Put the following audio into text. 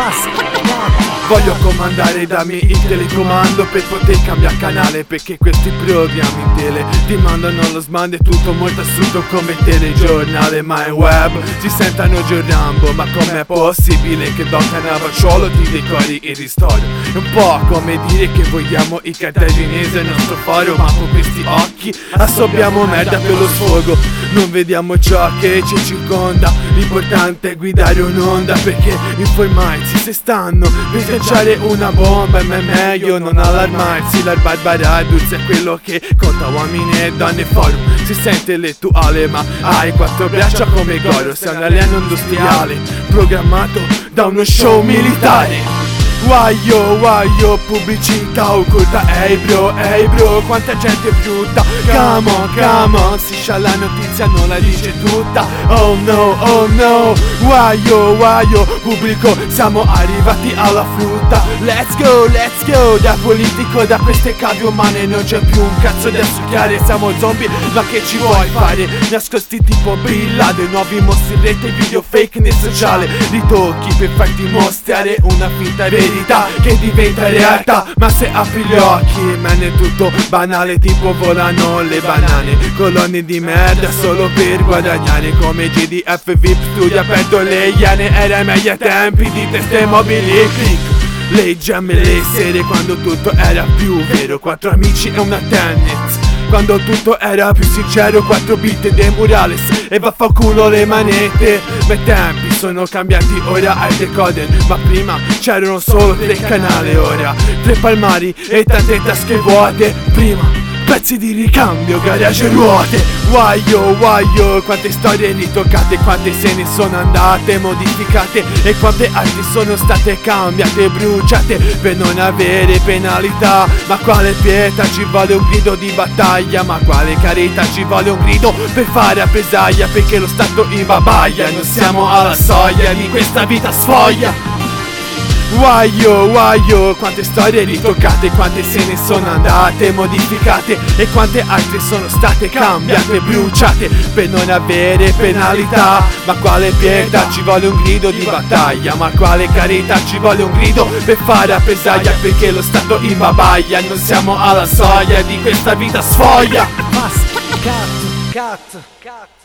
Voglio comandare, dammi il telecomando per poter cambiare canale, perché questi programmi in tele ti mandano lo smand, è tutto molto assurdo come telegiornale. Ma in web si sentano Gio Rambo, ma com'è possibile che Don Cannavacciuolo ti decori il ristoro? È un po' come dire che vogliamo il cartaginese al nostro foro, ma con questi occhi assorbiamo merda per lo sfogo. Non vediamo ciò che ci circonda, l'importante è guidare un'onda, perché informarsi se stanno per sganciare una bomba, ma è meglio non allarmarsi. La barbaraduz è quello che conta, uomini e donne forum. Si sente lettuale ma hai quattro braccia come Goro, sei un alieno industriale programmato da uno show militare. Waio, pubblicità occulta, ehi bro, quanta gente brutta. Come on, si scia la notizia, non la dice tutta. Oh no, waio, pubblico, siamo arrivati alla frutta. Let's go, da politico, da queste cave umane non c'è più un cazzo da succhiare. Siamo zombie, ma che ci vuoi fare? Nascosti tipo Bin Laden, nuovi mostri in rete, video fake nel sociale. Ritocchi per farti mostrare una finta verità che diventa realtà. Ma se apri gli occhi, man, è tutto banale, tipo volano le banane. Colonne di merda solo per guadagnare, come GDF VIP studio aperto le iene. Era meglio ai tempi di teste mobili, click le gemme le sere, quando tutto era più vero. Quattro amici e una tennis, quando tutto era più sincero. 4 bit de Murales e vaffanculo le manette. Ma i tempi sono cambiati, ora hai decoder, ma prima c'erano solo 3 canali. Ora 3 palmari e tante tasche vuote. Prima pezzi di ricambio, garage e ruote. Waio, quante storie ritoccate, quante se ne sono andate, modificate, e quante altre sono state cambiate, bruciate per non avere penalità. Ma quale pietà, ci vuole un grido di battaglia. Ma quale carità, ci vuole un grido per fare rappresaglia, perché lo stato imbabaglia. Non siamo alla soglia di questa vita sfoglia. Waio, quante storie ritoccate, quante se ne sono andate, modificate, e quante altre sono state cambiate, bruciate per non avere penalità. Ma quale pietà, ci vuole un grido di battaglia. Ma quale carità, ci vuole un grido per fare rappresaglia, perché lo stato imbabaglia. Non siamo alla soglia di questa vita sfoglia. Cut.